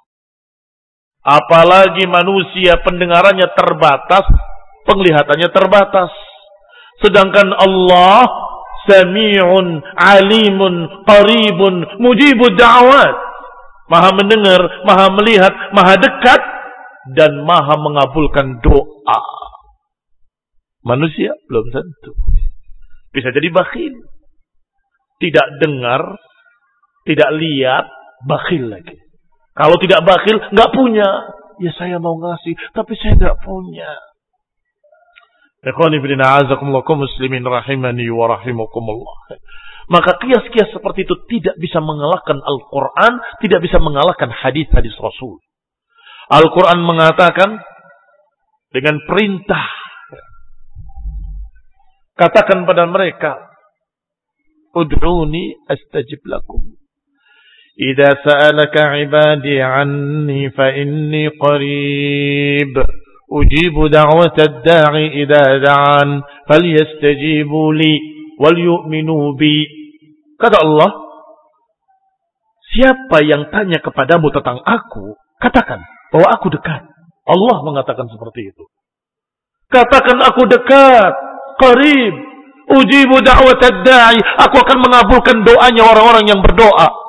Apalagi manusia pendengarannya terbatas, penglihatannya terbatas. Sedangkan Allah Sami'un, alimun, qaribun, mujibud da'awat. Maha mendengar, maha melihat, maha dekat, dan maha mengabulkan doa. Manusia belum tentu. Bisa jadi bakhil. Tidak dengar, tidak lihat, bakhil lagi. Kalau tidak bakhil, nggak punya. Ya saya mau ngasih, tapi saya nggak punya. Ikhwani fillah, a'azakumullah muslimin rahimani wa rahimakumullah. Maka kias-kias seperti itu tidak bisa mengalahkan Al-Quran, tidak bisa mengalahkan hadis-hadis Rasul. Al-Quran mengatakan dengan perintah, katakan pada mereka, ud'uni astajib lakum. Idza sa'alaka 'ibadi 'anni fa inni qarib. Ujibu da'watad da'i idza da'an falyastajibu li wal yu'minu bi. Kata Allah, siapa yang tanya kepadamu tentang aku, katakan bahwa aku dekat. Allah mengatakan seperti itu. Katakan aku dekat, qarib. Ujibu da'watad da'i, aku akan mengabulkan doanya orang-orang yang berdoa.